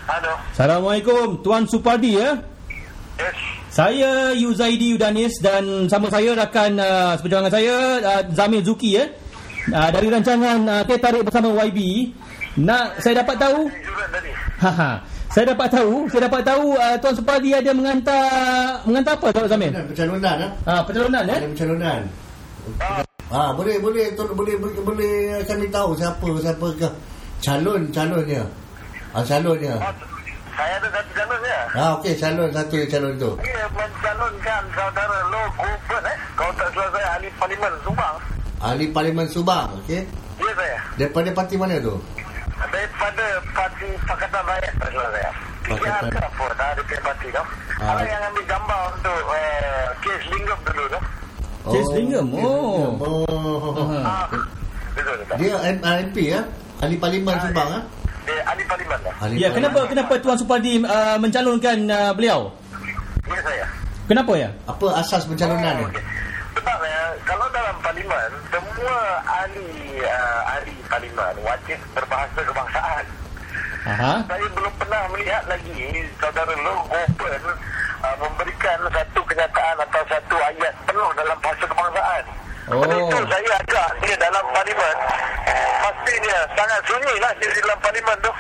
Halo. Assalamualaikum, Tuan Supardi ya. Yes. Saya Yuzaidi Yudanis dan sama saya rakan seperjuangan saya Zamir Zuki ya. Dari rancangan Teh Tarik bersama YB. Saya dapat tahu. Saya dapat tahu Tuan Supardi ada mengantar apa Tuan Zamir? Pencalonan pencalonan ya. Ada pencalonan. Boleh kami tahu siapa ke calonnya. Calonnya. Saya ada satu calon ya. Okey, calon tu. Saya mencalonkan saudara Loh Gopal Kalau tak salah saya ahli Parlimen Subang. Ahli Parlimen Subang, okey. Ya saya. Daripada parti mana tu? Daripada Parti Pakatan Rakyat tak salah saya. Tiga ke apa dari parti tu. Ada yang ambil gambar untuk kes Linggam dulu tu. Kes Linggam. Betul. Dia MP ya? Ahli Parlimen Subang ah. Ahli Parlimen lah. Ya, kenapa Tuan Supardi mencalonkan beliau? Ya saya. Kenapa ya? Apa asas pencalonan dia? Okay. Sebab kalau dalam Parlimen semua ahli Parlimen wajib berbahasa kebangsaan. Saya belum pernah melihat lagi saudara Loh Gopal memberikan satu kenyataan atau satu ayat penuh dalam bahasa kebangsaan. Itu saya agak dia dalam Parlimen pasti dia sangat sunyi lah dia di dalam Parlimen tu.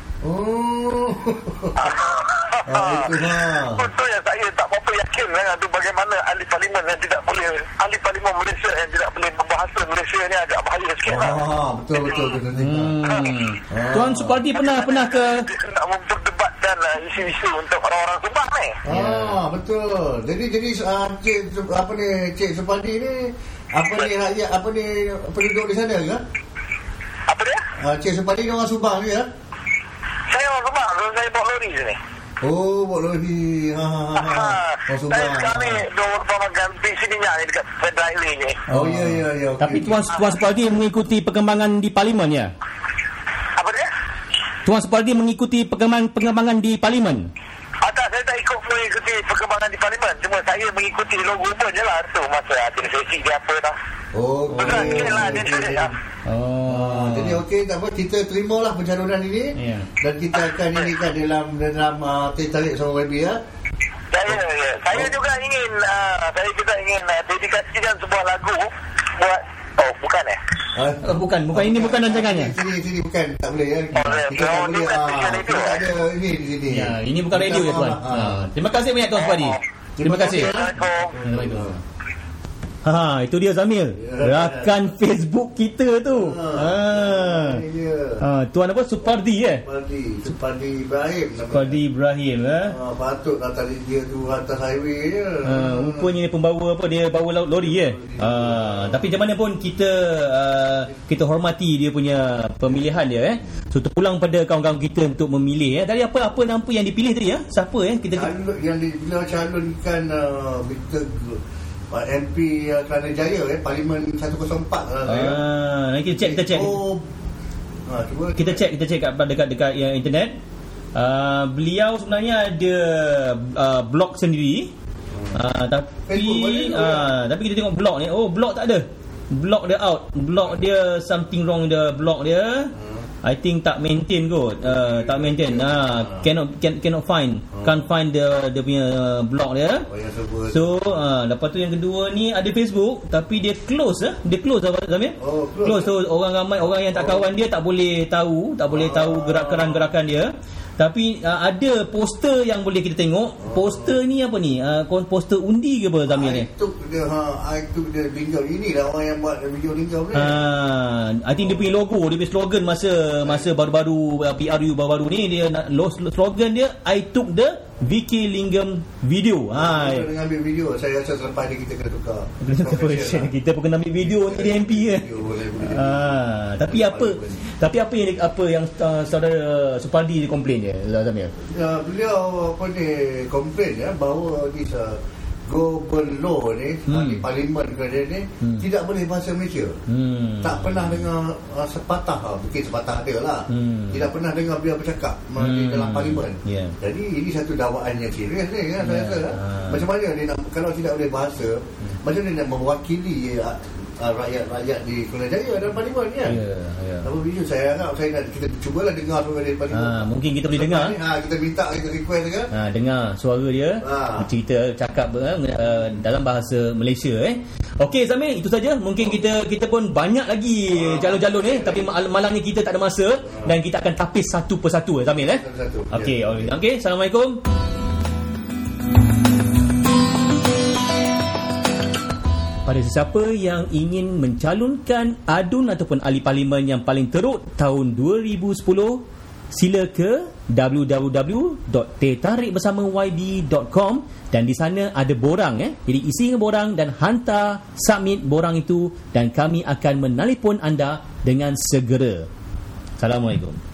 Betul yang saya tak berapa yakin tu bagaimana ahli Parlimen yang tidak boleh, ahli Parlimen Malaysia yang tidak boleh berbahasa Malaysia ni agak bahaya sikit lah. Betul. Tuan Supardi pernah ke nak memperdebatkan isu-isu untuk orang-orang Subang ni. Betul. Jadi Cik Supardi ni rakyat penduduk di sana ke? Apa dia? Cik Supardi ni orang Subang ni ya? Saya orang Subang, saya bawa lori sini. Bawa lori. Orang Subang. Saya sekarang ni bersama ganti sini ni dekat Federal Highway ni. Ya. Tapi Tuan Supardi mengikuti perkembangan di Parlimen ya? Apa dia? Tuan Supardi mengikuti perkembangan di Parlimen. Tak, saya tak ikut mengikuti perkembangan di Parlimen. Cuma saya mengikuti Loh Gopal je lah tu. Masa ada sesi dia apa dah. Betul lah dia saja. Jadi okey, tak apa, kita terimalah pencalonan ini dan kita akan inikan dalam Teh Tarik sama YB ya. Saya juga ingin dedikasikan sebuah lagu buat bukan bukan ini bukan rancangannya. Sini bukan, tak boleh ya. Kita tak boleh. Kita ada ini di sini. Ya, ini bukan radio ya tuan. Terima kasih banyak Tuan Supardi. Terima kasih. Assalamualaikum. Itu dia Zamir, rakan Facebook kita tu. Tuan apa? Supardi Supardi Ibrahim. Supardi Ibrahim patutlah tadi dia tu atas highway je. Rupanya dia pembawa apa? Dia bawa lori tapi macam mana pun kita hormati dia punya pemilihan dia So terpulang pada kawan-kawan kita untuk memilih Tadi apa nama yang dipilih tadi Siapa kita yang calonkan Victor MP Kelana Jaya Parlimen 104 lah. Kita cek. Kita cek dekat internet. Beliau sebenarnya ada blog sendiri. Tapi kita tengok blog ni. Blog tak ada. Blog dia out. Blog dia something wrong the blog dia. I think tak maintain kot. Tak maintain. Cannot find. Can't find dia punya blog dia. So lepas tu yang kedua ni ada Facebook tapi dia close Dia close apa Zamir? Close. So orang ramai, orang yang tak kawan dia tak boleh tahu gerakan dia. Tapi ada poster yang boleh kita tengok. Poster ni apa ni? Poster undi ke apa Zamir ni? I took the bingo. Inilah orang yang buat video bingo ni. I think dia punya logo, dia punya slogan masa baru-baru PRU baru-baru ni dia slogan dia I took the VK Linggam video. Kena ambil video. Saya rasa selepas ni kita kena tukar. Kita pun kena ambil video untuk DMP Tapi apa yang saudara Supardi komplain dia Zamir? Beliau komplain bahawa Gubernur ni di Parlimen kerja ni tidak boleh bahasa Malaysia. Tak pernah dengar sepatah, mungkin sepatah ada lah. Tidak pernah dengar beliau bercakap di dalam Parlimen. Jadi ini satu dakwaan yang serius ni saya rasa. Macam mana dia nak, kalau tidak boleh bahasa, macam mana dia nak mewakili rakyat di Kelana Jaya dan Parlimen kan. Apa video saya harap kita cubalah dengar suara dari Parlimen. Mungkin kita boleh dengar. Kita minta, kita request kan. Dengar suara dia. Cerita cakap dalam bahasa Malaysia Okey Zamir, itu saja. Mungkin kita pun banyak lagi jalur-jalur tapi malangnya kita tak ada masa dan kita akan tapis satu persatu Zamir Okey, Assalamualaikum. Pada sesiapa yang ingin mencalonkan adun ataupun ahli parlimen yang paling teruk tahun 2010, sila ke www.tehtarikbersamayb.com dan di sana ada borang Jadi isi borang dan hantar submit borang itu dan kami akan menelpon anda dengan segera. Assalamualaikum.